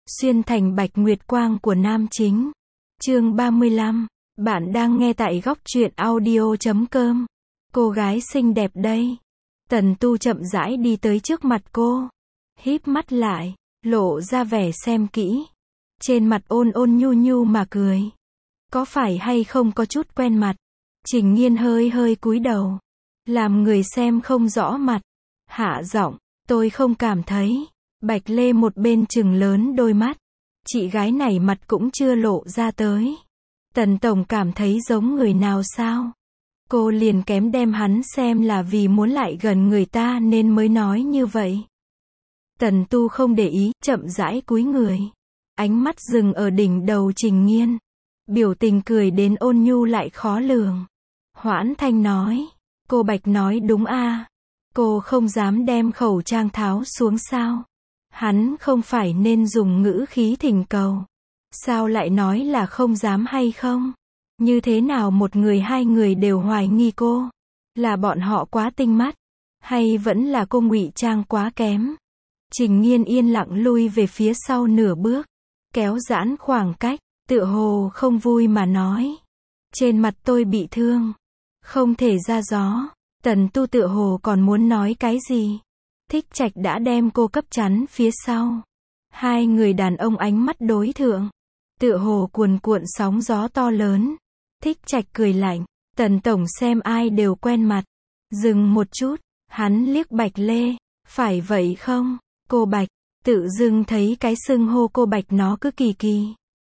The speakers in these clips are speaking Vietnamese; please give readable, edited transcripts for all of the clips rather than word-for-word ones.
Xuyên thành bạch nguyệt quang của nam chính. Chương 35. Bạn đang nghe tại góc truyện audio.com. Cô gái xinh đẹp đây. Tần Tu chậm rãi đi tới trước mặt cô. Híp mắt lại, lộ ra vẻ xem kỹ. Trên mặt ôn ôn nhu nhu mà cười. Có phải hay không có chút quen mặt? Trình Nhiên hơi hơi cúi đầu. Làm người xem không rõ mặt. Hạ giọng, tôi không cảm thấy. Bạch Lê một bên trừng lớn đôi mắt. Chị gái này mặt cũng chưa lộ ra tới. Tần Tổng cảm thấy giống người nào sao? Cô liền kém đem hắn xem là vì muốn lại gần người ta nên mới nói như vậy. Tần Tu không để ý, chậm rãi cúi người. Ánh mắt dừng ở đỉnh đầu Trình Nhiên. Biểu tình cười đến ôn nhu lại khó lường. Hoãn Thanh nói. Cô Bạch nói đúng a. Cô không dám đem khẩu trang tháo xuống sao? Hắn không phải nên dùng ngữ khí thỉnh cầu. Sao lại nói là không dám hay không? Như thế nào một người hai người đều hoài nghi cô? Là bọn họ quá tinh mắt? Hay vẫn là cô ngụy trang quá kém? Trình Nhiên yên lặng lui về phía sau nửa bước. Kéo giãn khoảng cách, tựa hồ không vui mà nói. Trên mặt tôi bị thương. Không thể ra gió. Tần Tu tựa hồ còn muốn nói cái gì? Thích Trạch đã đem cô cấp chắn phía sau. Hai người đàn ông ánh mắt đối thượng. Tựa hồ cuồn cuộn sóng gió to lớn. Thích Trạch cười lạnh. Tần Tổng xem ai đều quen mặt. Dừng một chút. Hắn liếc Bạch Lê. Phải vậy không? Cô Bạch. Tự dưng thấy cái xưng hô cô Bạch nó cứ kỳ kỳ.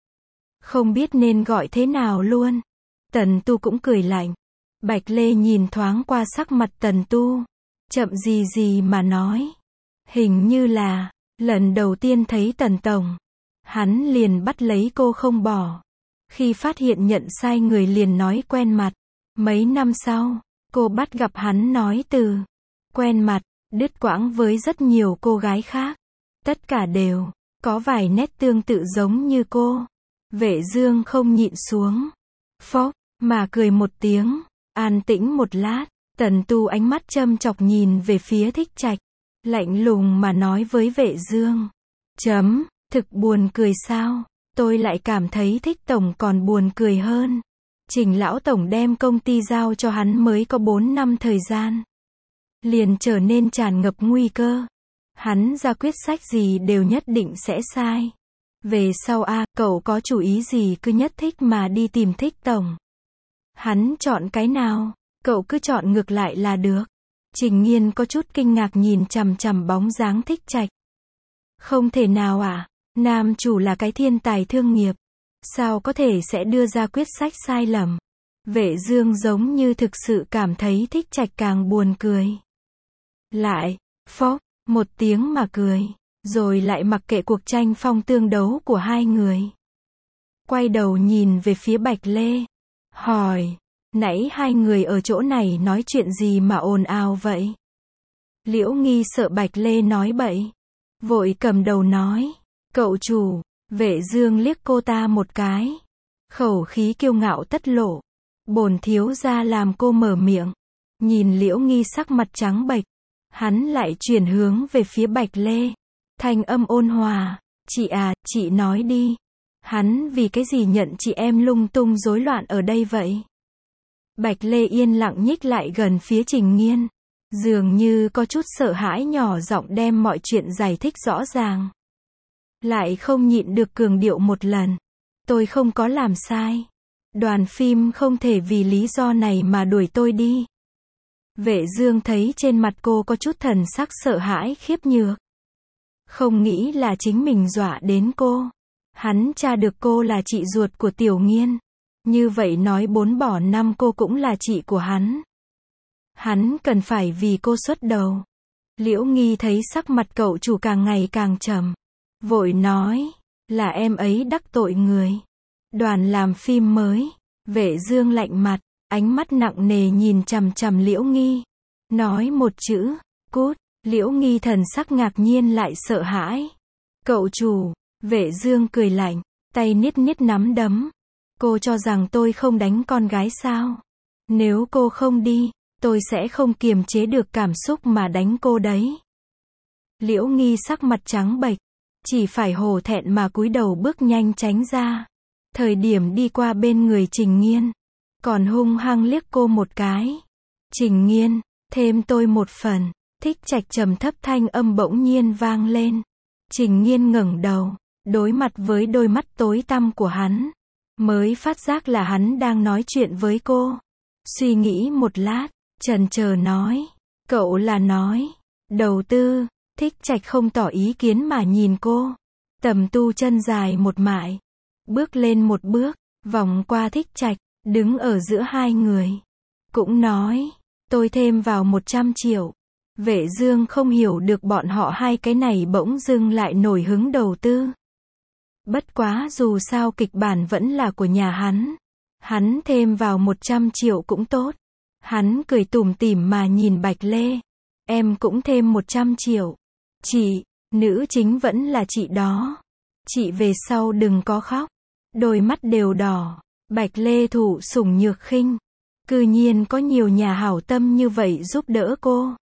Không biết nên gọi thế nào luôn. Tần Tu cũng cười lạnh. Bạch Lê nhìn thoáng qua sắc mặt Tần Tu. Chậm gì mà nói. Hình như là, lần đầu tiên thấy Tần Tổng. Hắn liền bắt lấy cô không bỏ. Khi phát hiện nhận sai người liền nói quen mặt. Mấy năm sau, cô bắt gặp hắn nói từ quen mặt, đứt quãng với rất nhiều cô gái khác. Tất cả đều có vài nét tương tự giống như cô. Vệ Dương không nhịn xuống. Phốc, mà cười một tiếng. An tĩnh một lát. Tần Tu ánh mắt châm chọc nhìn về phía Thích Trạch. Lạnh lùng mà nói với Vệ Dương. Thực buồn cười sao? Tôi lại cảm thấy Thích Tổng còn buồn cười hơn. Trình Lão Tổng đem công ty giao cho hắn mới có 4 năm thời gian. Liền trở nên tràn ngập nguy cơ. Hắn ra quyết sách gì đều nhất định sẽ sai. Về sau cậu có chủ ý gì cứ nhất thích mà đi tìm Thích Tổng. Hắn chọn cái nào? Cậu cứ chọn ngược lại là được. Trình Nhiên có chút kinh ngạc nhìn chằm chằm bóng dáng Thích Trạch. Không thể nào nam chủ là cái thiên tài thương nghiệp. Sao có thể sẽ đưa ra quyết sách sai lầm? Vệ Dương giống như thực sự cảm thấy Thích Trạch càng buồn cười. Lại, phốc, một tiếng mà cười. Rồi lại mặc kệ cuộc tranh phong tương đấu của hai người. Quay đầu nhìn về phía Bạch Lê. Hỏi. Nãy hai người ở chỗ này nói chuyện gì mà ồn ào vậy? Liễu Nghi sợ Bạch Lê nói bậy. Vội cầm đầu nói. Cậu chủ. Vệ Dương liếc cô ta một cái. Khẩu khí kiêu ngạo tất lộ. Bổn thiếu gia làm cô mở miệng. Nhìn Liễu Nghi sắc mặt trắng bệch. Hắn lại chuyển hướng về phía Bạch Lê. Thanh âm ôn hòa. Chị nói đi. Hắn vì cái gì nhận chị em lung tung rối loạn ở đây vậy? Bạch Lê yên lặng nhích lại gần phía Trình Nhiên. Dường như có chút sợ hãi nhỏ giọng đem mọi chuyện giải thích rõ ràng. Lại không nhịn được cường điệu một lần. Tôi không có làm sai. Đoàn phim không thể vì lý do này mà đuổi tôi đi. Vệ Dương thấy trên mặt cô có chút thần sắc sợ hãi khiếp nhược. Không nghĩ là chính mình dọa đến cô. Hắn tra được cô là chị ruột của Tiểu Nghiên. Như vậy nói 4 bỏ 5 cô cũng là chị của hắn. Hắn cần phải vì cô xuất đầu. Liễu Nghi thấy sắc mặt cậu chủ càng ngày càng trầm. Vội nói. Là em ấy đắc tội người. Đoàn làm phim mới. Vệ Dương lạnh mặt. Ánh mắt nặng nề nhìn chằm chằm Liễu Nghi. Nói một chữ. Cút. Liễu Nghi thần sắc ngạc nhiên lại sợ hãi. Cậu chủ. Vệ Dương cười lạnh. Tay niết niết nắm đấm. Cô cho rằng tôi không đánh con gái sao? Nếu cô không đi, tôi sẽ không kiềm chế được cảm xúc mà đánh cô đấy. Liễu Nghi sắc mặt trắng bệch. chỉ phải hổ thẹn mà cúi đầu bước nhanh tránh ra. Thời điểm đi qua bên người Trình Nghiên, còn hung hăng liếc cô một cái. Trình Nghiên, thêm tôi một phần. Thích Trạch trầm thấp thanh âm bỗng nhiên vang lên. Trình Nghiên ngẩng đầu, đối mặt với đôi mắt tối tăm của hắn, mới phát giác là hắn đang nói chuyện với cô. Suy nghĩ một lát, chần chờ nói, cậu là nói đầu tư. Thích Trạch không tỏ ý kiến mà nhìn cô. Tầm Tu chân dài một mại, bước lên một bước, vòng qua Thích Trạch, đứng ở giữa hai người. Cũng nói, tôi thêm vào 100 triệu. Vệ Dương không hiểu được bọn họ hai cái này bỗng dưng lại nổi hứng đầu tư. Bất quá dù sao kịch bản vẫn là của nhà hắn. Hắn thêm vào 100 triệu cũng tốt. Hắn cười tủm tỉm mà nhìn Bạch Lê. Em cũng thêm 100 triệu. Chị, nữ chính vẫn là chị đó. Chị về sau đừng có khóc. Đôi mắt đều đỏ. Bạch Lê thụ sủng nhược khinh. Cư nhiên có nhiều nhà hảo tâm như vậy giúp đỡ cô.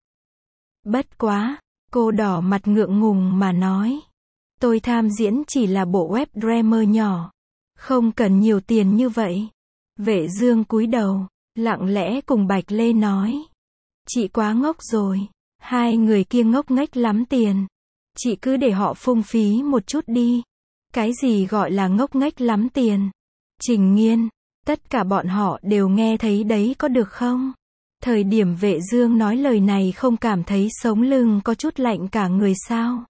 Bất quá, cô đỏ mặt ngượng ngùng mà nói. Tôi tham diễn chỉ là bộ web drama nhỏ. Không cần nhiều tiền như vậy. Vệ Dương cúi đầu, lặng lẽ cùng Bạch Lê nói. Chị quá ngốc rồi. Hai người kia ngốc nghếch lắm tiền. Chị cứ để họ phung phí một chút đi. Cái gì gọi là ngốc nghếch lắm tiền? Trình Nghiên, tất cả bọn họ đều nghe thấy đấy có được không? Thời điểm Vệ Dương nói lời này không cảm thấy sống lưng có chút lạnh cả người sao?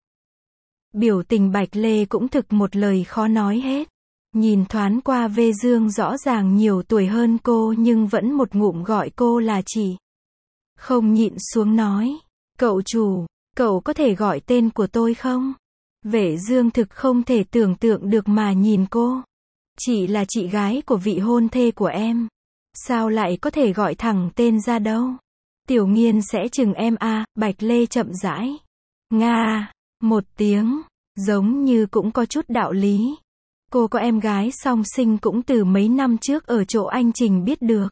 Biểu tình Bạch Lê cũng thực một lời khó nói hết. Nhìn thoáng qua Vệ Dương rõ ràng nhiều tuổi hơn cô nhưng vẫn một ngụm gọi cô là chị. Không nhịn xuống nói, cậu chủ, cậu có thể gọi tên của tôi không? Vệ Dương thực không thể tưởng tượng được mà nhìn cô. Chị là chị gái của vị hôn thê của em. Sao lại có thể gọi thẳng tên ra đâu? Tiểu Nghiên sẽ chừng em à, Bạch Lê chậm rãi. Nga, một tiếng, giống như cũng có chút đạo lý. Cô có em gái song sinh cũng từ mấy năm trước ở chỗ anh Trình biết được.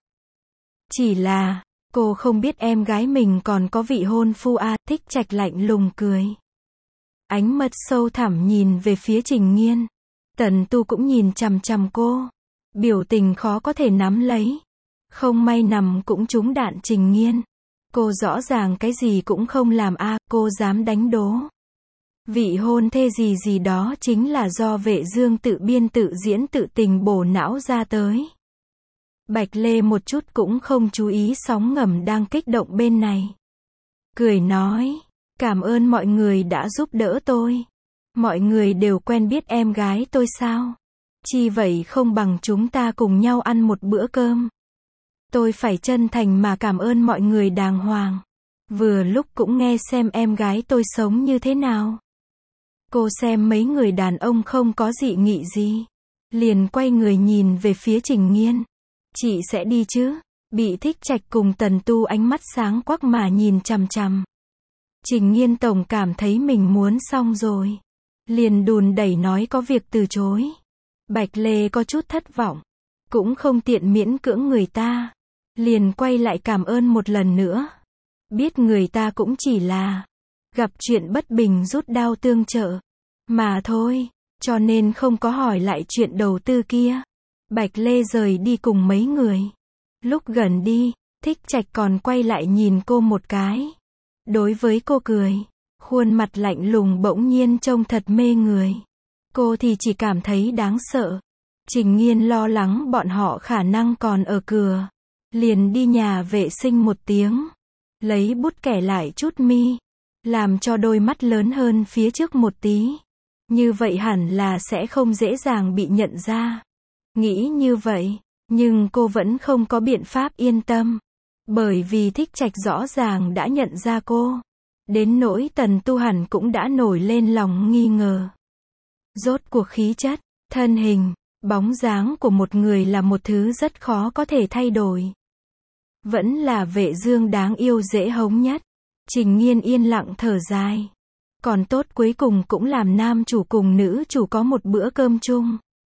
Chỉ là, cô không biết em gái mình còn có vị hôn phu à, Thích Trạch lạnh lùng cười. Ánh mắt sâu thẳm nhìn về phía Trình Nghiên. Tần Tu cũng nhìn chằm chằm cô. Biểu tình khó có thể nắm lấy. Không may nằm cũng trúng đạn Trình Nghiên. Cô rõ ràng cái gì cũng không làm à, cô dám đánh đố. Vị hôn thê gì gì đó chính là do Vệ Dương tự biên tự diễn tự tình bổ não ra tới. Bạch Lê một chút cũng không chú ý sóng ngầm đang kích động bên này. Cười nói, cảm ơn mọi người đã giúp đỡ tôi. Mọi người đều quen biết em gái tôi sao? Chi vậy không bằng chúng ta cùng nhau ăn một bữa cơm. Tôi phải chân thành mà cảm ơn mọi người đàng hoàng. Vừa lúc cũng nghe xem em gái tôi sống như thế nào. Cô xem mấy người đàn ông không có dị nghị gì. Liền quay người nhìn về phía Trình Nghiên. Chị sẽ đi chứ? Bị Thích Trạch cùng Tần Tu ánh mắt sáng quắc mà nhìn chằm chằm. Trình Nghiên tổng cảm thấy mình muốn xong rồi. Liền đùn đẩy nói có việc từ chối. Bạch Lê có chút thất vọng. Cũng không tiện miễn cưỡng người ta. Liền quay lại cảm ơn một lần nữa. Biết người ta cũng chỉ là gặp chuyện bất bình rút đao tương trợ mà thôi, cho nên không có hỏi lại chuyện đầu tư kia. Bạch Lê rời đi cùng mấy người. Lúc gần đi, Thích Trạch còn quay lại nhìn cô một cái. Đối với cô cười, khuôn mặt lạnh lùng bỗng nhiên trông thật mê người. Cô thì chỉ cảm thấy đáng sợ. Trình Nghiên lo lắng bọn họ khả năng còn ở cửa. Liền đi nhà vệ sinh một tiếng. Lấy bút kẻ lại chút mi. Làm cho đôi mắt lớn hơn phía trước một tí. Như vậy hẳn là sẽ không dễ dàng bị nhận ra. Nghĩ như vậy, nhưng cô vẫn không có biện pháp yên tâm. Bởi vì Thích Trạch rõ ràng đã nhận ra cô. Đến nỗi Tần Tu hẳn cũng đã nổi lên lòng nghi ngờ. Rốt cuộc khí chất, thân hình, bóng dáng của một người là một thứ rất khó có thể thay đổi. Vẫn là Vệ Dương đáng yêu dễ hống nhất. Trình Nghiên yên lặng thở dài. Còn tốt cuối cùng cũng làm nam chủ cùng nữ chủ có một bữa cơm chung.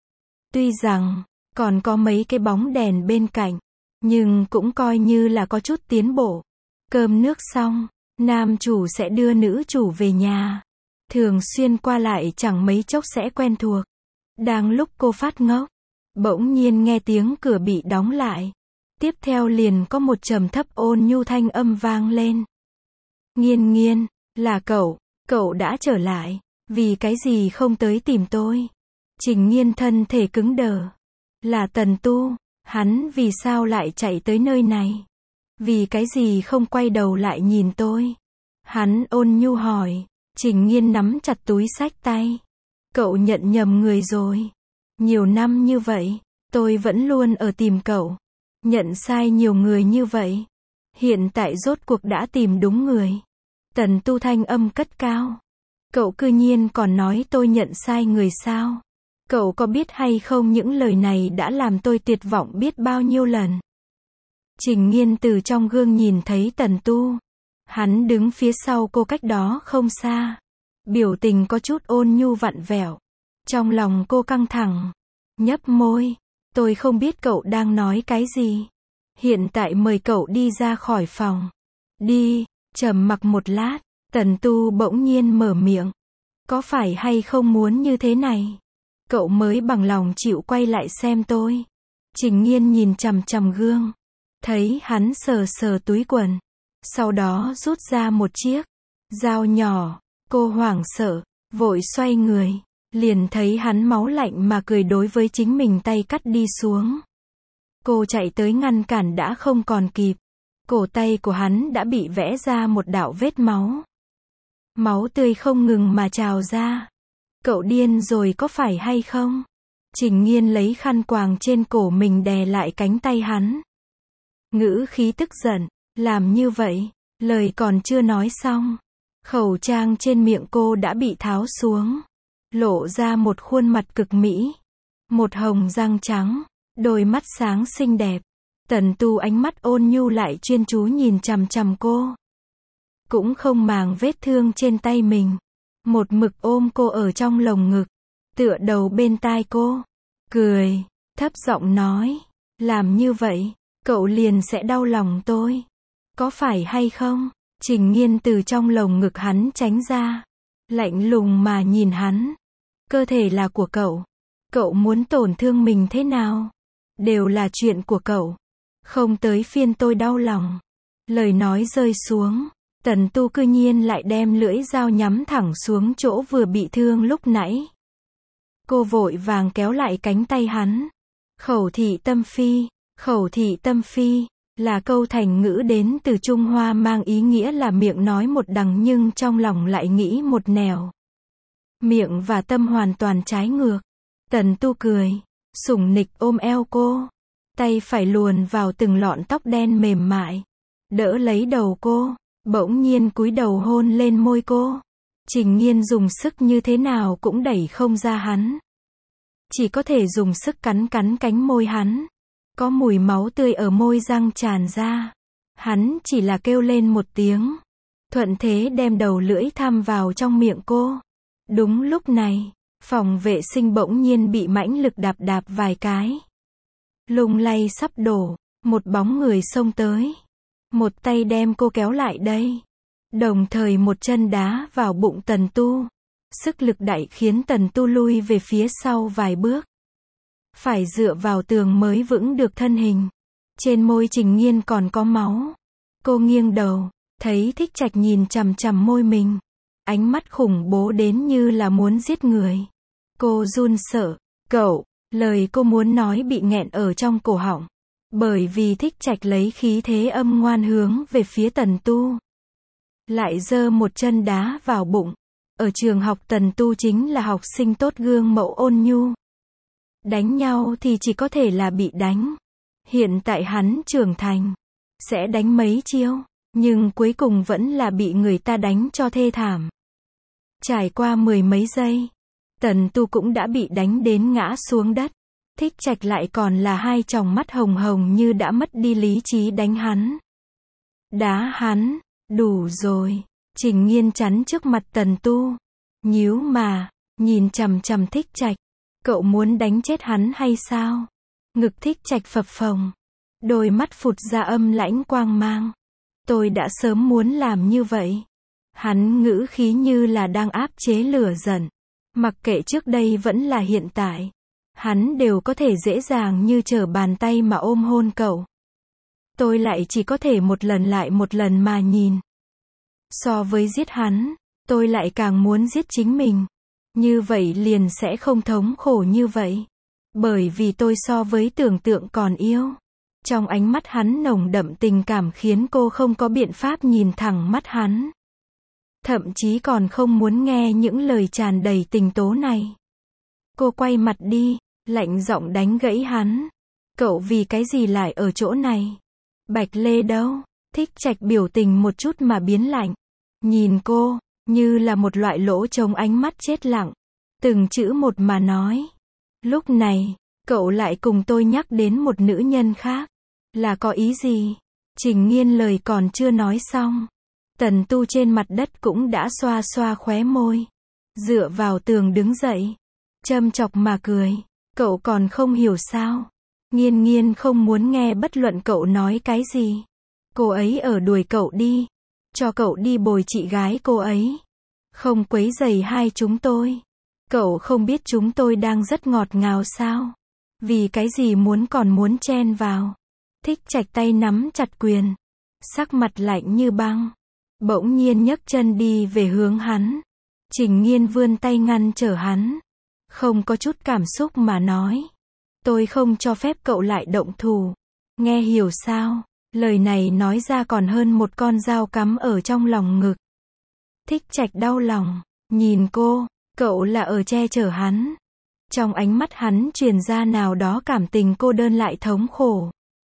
Tuy rằng, còn có mấy cái bóng đèn bên cạnh, nhưng cũng coi như là có chút tiến bộ. Cơm nước xong, nam chủ sẽ đưa nữ chủ về nhà. thường xuyên qua lại chẳng mấy chốc sẽ quen thuộc. Đang lúc cô phát ngốc, bỗng nhiên nghe tiếng cửa bị đóng lại. Tiếp theo liền có một trầm thấp ôn nhu thanh âm vang lên. Nghiên nghiên, là cậu đã trở lại, vì cái gì không tới tìm tôi? Trình Nghiên thân thể cứng đờ. Là Tần Tu, hắn vì sao lại chạy tới nơi này? Vì cái gì không quay đầu lại nhìn tôi? Hắn ôn nhu hỏi. Trình Nghiên nắm chặt túi xách tay. Cậu nhận nhầm người rồi. Nhiều năm như vậy, tôi vẫn luôn ở tìm cậu. Nhận sai nhiều người như vậy. Hiện tại rốt cuộc đã tìm đúng người. Tần Tu thanh âm cất cao. Cậu cư nhiên còn nói tôi nhận sai người sao? Cậu có biết hay không những lời này đã làm tôi tuyệt vọng biết bao nhiêu lần. Trình Nghiên từ trong gương nhìn thấy Tần Tu. Hắn đứng phía sau cô cách đó không xa. Biểu tình có chút ôn nhu vặn vẹo. Trong lòng cô căng thẳng. Nhấp môi. Tôi không biết cậu đang nói cái gì. Hiện tại mời cậu đi ra khỏi phòng. Đi. Trầm mặc một lát. Tần Tu bỗng nhiên mở miệng. Có phải hay không muốn như thế này? Cậu mới bằng lòng chịu quay lại xem tôi. Trình Nghiên nhìn chằm chằm gương. Thấy hắn sờ sờ túi quần. Sau đó rút ra một chiếc dao nhỏ. Cô hoảng sợ, vội xoay người. Liền thấy hắn máu lạnh mà cười đối với chính mình tay cắt đi xuống. Cô chạy tới ngăn cản đã không còn kịp. Cổ tay của hắn đã bị vẽ ra một đạo vết máu. Máu tươi không ngừng mà trào ra. Cậu điên rồi có phải hay không? Trình Nghiên lấy khăn quàng trên cổ mình đè lại cánh tay hắn. Ngữ khí tức giận. Làm như vậy, lời còn chưa nói xong. Khẩu trang trên miệng cô đã bị tháo xuống. Lộ ra một khuôn mặt cực mỹ. Một hồng răng trắng. Đôi mắt sáng xinh đẹp. Tần Tu ánh mắt ôn nhu lại chuyên chú nhìn chằm chằm cô. Cũng không màng vết thương trên tay mình. Một mực ôm cô ở trong lồng ngực. Tựa đầu bên tai cô. Cười. Thấp giọng nói. Làm như vậy, cậu liền sẽ đau lòng tôi. Có phải hay không? Trình Nghiên từ trong lồng ngực hắn tránh ra. Lạnh lùng mà nhìn hắn. Cơ thể là của cậu. Cậu muốn tổn thương mình thế nào? Đều là chuyện của cậu. Không tới phiên tôi đau lòng. Lời nói rơi xuống. Tần Tu cư nhiên lại đem lưỡi dao nhắm thẳng xuống chỗ vừa bị thương lúc nãy. Cô vội vàng kéo lại cánh tay hắn. Khẩu thị tâm phi. Khẩu thị tâm phi là câu thành ngữ đến từ Trung Hoa mang ý nghĩa là miệng nói một đằng nhưng trong lòng lại nghĩ một nẻo. Miệng và tâm hoàn toàn trái ngược. Tần Tu cười, sủng nịch ôm eo cô. Tay phải luồn vào từng lọn tóc đen mềm mại. Đỡ lấy đầu cô, bỗng nhiên cúi đầu hôn lên môi cô. Trình Nghiên dùng sức như thế nào cũng đẩy không ra hắn. Chỉ có thể dùng sức cắn cánh môi hắn. Có mùi máu tươi ở môi răng tràn ra. Hắn chỉ là kêu lên một tiếng. Thuận thế đem đầu lưỡi thăm vào trong miệng cô. Đúng lúc này, phòng vệ sinh bỗng nhiên bị mãnh lực đạp vài cái. Lung lay sắp đổ, một bóng người xông tới. Một tay đem cô kéo lại đây. Đồng thời một chân đá vào bụng Tần Tu. Sức lực đại khiến Tần Tu lui về phía sau vài bước. Phải dựa vào tường mới vững được thân hình. Trên môi Trình Nghiên còn có máu. Cô nghiêng đầu, thấy Thích Trạch nhìn chằm chằm môi mình. Ánh mắt khủng bố đến như là muốn giết người. Cô run sợ. Cậu, lời cô muốn nói bị nghẹn ở trong cổ họng. Bởi vì Thích Trạch lấy khí thế âm ngoan hướng về phía Tần Tu. Lại giơ một chân đá vào bụng. Ở trường học Tần Tu chính là học sinh tốt gương mẫu ôn nhu. Đánh nhau thì chỉ có thể là bị đánh. Hiện tại hắn trưởng thành. Sẽ đánh mấy chiêu. Nhưng cuối cùng vẫn là bị người ta đánh cho thê thảm. Trải qua 10 mấy giây. Tần Tu cũng đã bị đánh đến ngã xuống đất. Thích Trạch lại còn là hai tròng mắt hồng hồng như đã mất đi lý trí đánh hắn. Đá hắn. Đủ rồi. Trình Nghiên chắn trước mặt Tần Tu. Nhíu mà. Nhìn chằm chằm Thích Trạch. Cậu muốn đánh chết hắn hay sao? Ngực Thích Trạch phập phồng. Đôi mắt phụt ra âm lãnh quang mang. Tôi đã sớm muốn làm như vậy. Hắn ngữ khí như là đang áp chế lửa giận. Mặc kệ trước đây vẫn là hiện tại. Hắn đều có thể dễ dàng như trở bàn tay mà ôm hôn cậu. Tôi lại chỉ có thể một lần lại một lần mà nhìn. So với giết hắn, tôi lại càng muốn giết chính mình. Như vậy liền sẽ không thống khổ như vậy. Bởi vì tôi so với tưởng tượng còn yêu. Trong ánh mắt hắn nồng đậm tình cảm khiến cô không có biện pháp nhìn thẳng mắt hắn. Thậm chí còn không muốn nghe những lời tràn đầy tình tố này. Cô quay mặt đi, lạnh giọng đánh gãy hắn. Cậu vì cái gì lại ở chỗ này? Bạch Lê đâu? Thích Trạch biểu tình một chút mà biến lạnh. Nhìn cô, như là một loại lỗ trống ánh mắt chết lặng. Từng chữ một mà nói. Lúc này, cậu lại cùng tôi nhắc đến một nữ nhân khác. Là có ý gì? Trình Nghiên lời còn chưa nói xong. Tần Tu trên mặt đất cũng đã xoa xoa khóe môi. Dựa vào tường đứng dậy. Châm chọc mà cười. Cậu còn không hiểu sao? Nghiên Nghiên không muốn nghe bất luận cậu nói cái gì. Cô ấy ở đuổi cậu đi. Cho cậu đi bồi chị gái cô ấy. Không quấy rầy hai chúng tôi. Cậu không biết chúng tôi đang rất ngọt ngào sao? Vì cái gì còn muốn chen vào? Thích Trạch tay nắm chặt quyền. Sắc mặt lạnh như băng. Bỗng nhiên nhấc chân đi về hướng hắn. Trình Nghiên vươn tay ngăn trở hắn. Không có chút cảm xúc mà nói. Tôi không cho phép cậu lại động thủ. Nghe hiểu sao? Lời này nói ra còn hơn một con dao cắm ở trong lòng ngực. Thích Trạch đau lòng. Nhìn cô, cậu là ở che chở hắn. Trong ánh mắt hắn truyền ra nào đó cảm tình cô đơn lại thống khổ.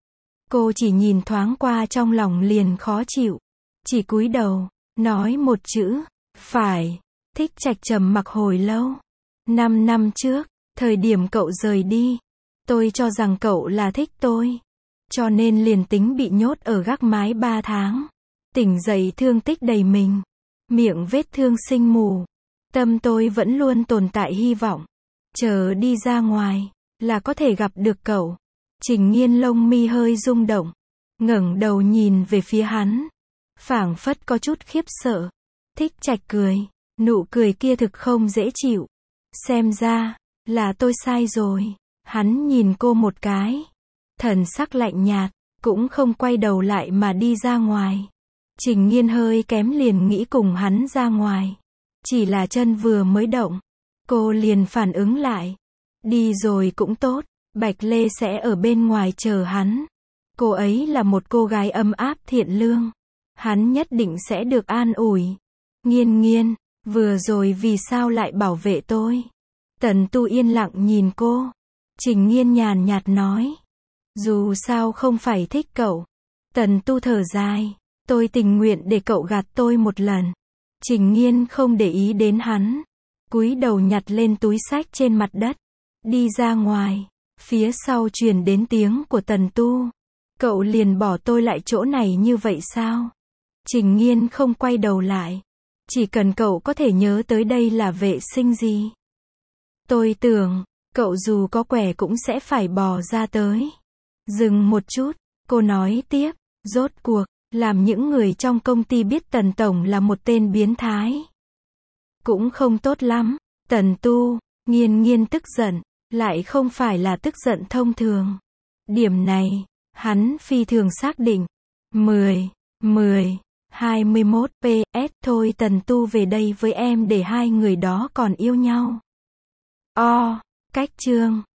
Cô chỉ nhìn thoáng qua trong lòng liền khó chịu. Chỉ cúi đầu, nói một chữ, phải. Thích Trạch trầm mặc hồi lâu. 5 năm trước, thời điểm cậu rời đi, tôi cho rằng cậu là thích tôi. Cho nên liền tính bị nhốt ở gác mái 3 tháng. Tỉnh dậy thương tích đầy mình. Miệng vết thương sinh mù. Tâm tôi vẫn luôn tồn tại hy vọng. Chờ đi ra ngoài, là có thể gặp được cậu. Trình Nghiên lông mi hơi rung động. Ngẩng đầu nhìn về phía hắn. Phảng phất có chút khiếp sợ. Thích Trạch cười. Nụ cười kia thực không dễ chịu. Xem ra, là tôi sai rồi. Hắn nhìn cô một cái. Thần sắc lạnh nhạt, cũng không quay đầu lại mà đi ra ngoài. Trình Nghiên hơi kém liền nghĩ cùng hắn ra ngoài. Chỉ là chân vừa mới động. Cô liền phản ứng lại. Đi rồi cũng tốt. Bạch Lê sẽ ở bên ngoài chờ hắn. Cô ấy là một cô gái ấm áp thiện lương. Hắn nhất định sẽ được an ủi. Nghiên Nghiên, vừa rồi vì sao lại bảo vệ tôi? Tần Tu yên lặng nhìn cô. Trình Nghiên nhàn nhạt nói. Dù sao không phải thích cậu. Tần Tu thở dài. Tôi tình nguyện để cậu gạt tôi một lần. Trình Nghiên không để ý đến hắn. Cúi đầu nhặt lên túi xách trên mặt đất. Đi ra ngoài. Phía sau truyền đến tiếng của Tần Tu. Cậu liền bỏ tôi lại chỗ này như vậy sao? Trình Nghiên không quay đầu lại. Chỉ cần cậu có thể nhớ tới đây là vệ sinh gì. Tôi tưởng, cậu dù có quẻ cũng sẽ phải bò ra tới. Dừng một chút, cô nói tiếp. Rốt cuộc, làm những người trong công ty biết Tần Tổng là một tên biến thái. Cũng không tốt lắm. Tần Tu, Nghiên Nghiên tức giận. Lại không phải là tức giận thông thường. Điểm này, hắn phi thường xác định. 21 PS thôi Tần Tu về đây với em để hai người đó còn yêu nhau. Cách chương